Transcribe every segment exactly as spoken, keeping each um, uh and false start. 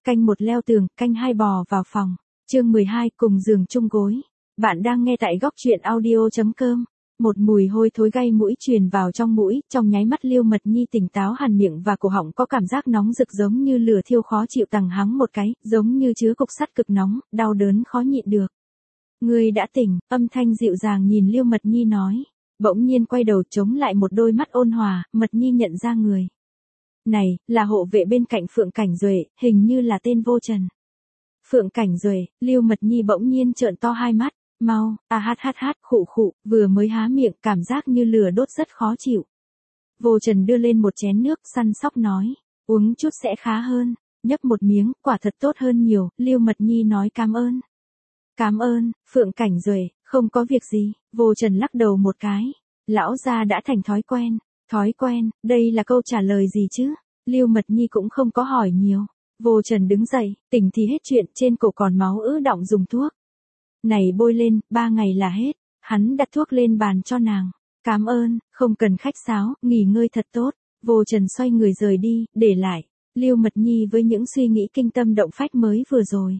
Canh một leo tường, canh hai bò vào phòng. Chương mười hai cùng giường chung gối. Bạn đang nghe tại góc truyện audio chấm com. Một mùi hôi thối gây mũi truyền vào trong mũi, trong nháy mắt Liêu Mật Nhi tỉnh táo hẳn miệng và cổ họng có cảm giác nóng rực giống như lửa thiêu khó chịu, tằng hắng một cái, giống như chứa cục sắt cực nóng, đau đớn khó nhịn được. Ngươi đã tỉnh, âm thanh dịu dàng nhìn Liêu Mật Nhi nói. Bỗng nhiên quay đầu chống lại một đôi mắt ôn hòa, Mật Nhi nhận ra người. Này, là hộ vệ bên cạnh Phượng Cảnh Duệ, hình như là tên Vô Trần. Phượng Cảnh Duệ, Liêu Mật Nhi bỗng nhiên trợn to hai mắt, mau, à hát hát hát, khụ khụ, vừa mới há miệng, cảm giác như lửa đốt rất khó chịu. Vô Trần đưa lên một chén nước, săn sóc nói, uống chút sẽ khá hơn, nhấp một miếng, quả thật tốt hơn nhiều, Liêu Mật Nhi nói cảm ơn. Cảm ơn, Phượng Cảnh Duệ, không có việc gì, Vô Trần lắc đầu một cái, lão gia đã thành thói quen. Thói quen, đây là câu trả lời gì chứ? Liêu Mật Nhi cũng không có hỏi nhiều. Vô Trần đứng dậy, tỉnh thì hết chuyện, trên cổ còn máu ứ đọng dùng thuốc. Này bôi lên, ba ngày là hết. Hắn đặt thuốc lên bàn cho nàng. Cảm ơn, không cần khách sáo, nghỉ ngơi thật tốt. Vô Trần xoay người rời đi, để lại Liêu Mật Nhi với những suy nghĩ kinh tâm động phách mới vừa rồi.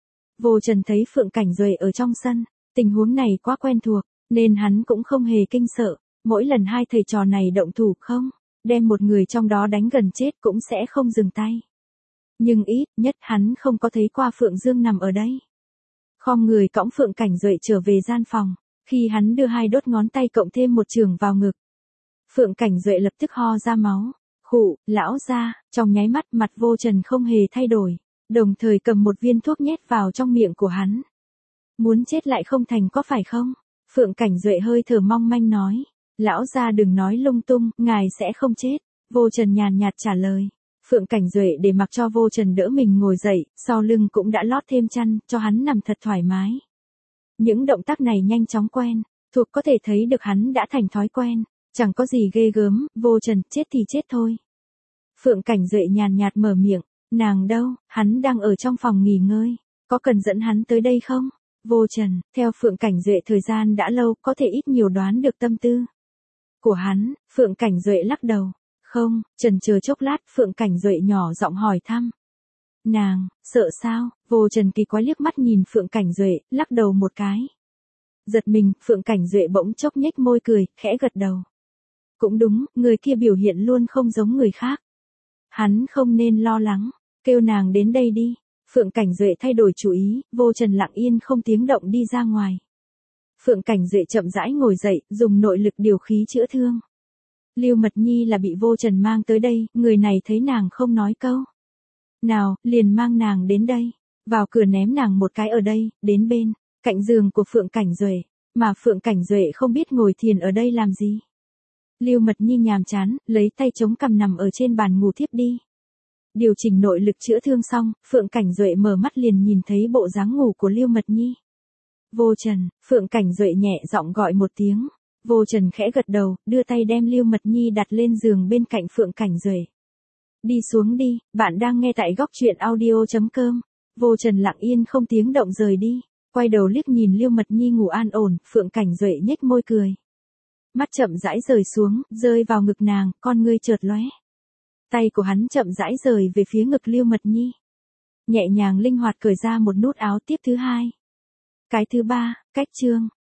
Vô Trần thấy Phượng Cảnh Duệ ở trong sân, tình huống này quá quen thuộc, nên hắn cũng không hề kinh sợ. Mỗi lần hai thầy trò này động thủ không, đem một người trong đó đánh gần chết cũng sẽ không dừng tay. Nhưng ít nhất hắn không có thấy qua Phượng Dương nằm ở đây. Khom người cõng Phượng Cảnh Duệ trở về gian phòng, khi hắn đưa hai đốt ngón tay cộng thêm một chưởng vào ngực. Phượng Cảnh Duệ lập tức ho ra máu, khụ, lão ra, trong nháy mắt mặt Vô Trần không hề thay đổi, đồng thời cầm một viên thuốc nhét vào trong miệng của hắn. Muốn chết lại không thành có phải không? Phượng Cảnh Duệ hơi thở mong manh nói. Lão gia đừng nói lung tung, ngài sẽ không chết. Vô Trần nhàn nhạt trả lời. Phượng Cảnh Duệ để mặc cho Vô Trần đỡ mình ngồi dậy, sau lưng cũng đã lót thêm chăn, cho hắn nằm thật thoải mái. Những động tác này nhanh chóng quen, thuộc có thể thấy được hắn đã thành thói quen, chẳng có gì ghê gớm, Vô Trần, chết thì chết thôi. Phượng Cảnh Duệ nhàn nhạt mở miệng, nàng đâu, hắn đang ở trong phòng nghỉ ngơi, có cần dẫn hắn tới đây không? Vô Trần, theo Phượng Cảnh Duệ thời gian đã lâu, có thể ít nhiều đoán được tâm tư của hắn. Phượng Cảnh Duệ lắc đầu. Không, chần chờ chốc lát, Phượng Cảnh Duệ nhỏ giọng hỏi thăm. Nàng, sợ sao? Vô Trần kỳ quái liếc mắt nhìn Phượng Cảnh Duệ, lắc đầu một cái. Giật mình, Phượng Cảnh Duệ bỗng chốc nhếch môi cười, khẽ gật đầu. Cũng đúng, người kia biểu hiện luôn không giống người khác. Hắn không nên lo lắng, kêu nàng đến đây đi. Phượng Cảnh Duệ thay đổi chủ ý, Vô Trần lặng yên không tiếng động đi ra ngoài. Phượng Cảnh Duệ chậm rãi ngồi dậy, dùng nội lực điều khí chữa thương. Liêu Mật Nhi là bị Vô Trần mang tới đây, người này thấy nàng không nói câu nào, liền mang nàng đến đây, vào cửa ném nàng một cái ở đây, đến bên cạnh giường của Phượng Cảnh Duệ, mà Phượng Cảnh Duệ không biết ngồi thiền ở đây làm gì. Liêu Mật Nhi nhàm chán, lấy tay chống cằm nằm ở trên bàn ngủ thiếp đi. Điều chỉnh nội lực chữa thương xong, Phượng Cảnh Duệ mở mắt liền nhìn thấy bộ dáng ngủ của Liêu Mật Nhi. Vô Trần, Phượng Cảnh Duệ nhẹ giọng gọi một tiếng. Vô Trần khẽ gật đầu, đưa tay đem Liêu Mật Nhi đặt lên giường bên cạnh Phượng Cảnh Duệ. Đi xuống đi, bạn đang nghe tại góc truyện audio chấm com. Vô Trần lặng yên không tiếng động rời đi, quay đầu liếc nhìn Liêu Mật Nhi ngủ an ổn, Phượng Cảnh Duệ nhếch môi cười. Mắt chậm rãi rời xuống, rơi vào ngực nàng, con ngươi chợt lóe. Tay của hắn chậm rãi rời về phía ngực Liêu Mật Nhi. Nhẹ nhàng linh hoạt cởi ra một nút áo tiếp thứ hai. Cái thứ ba, cách chương.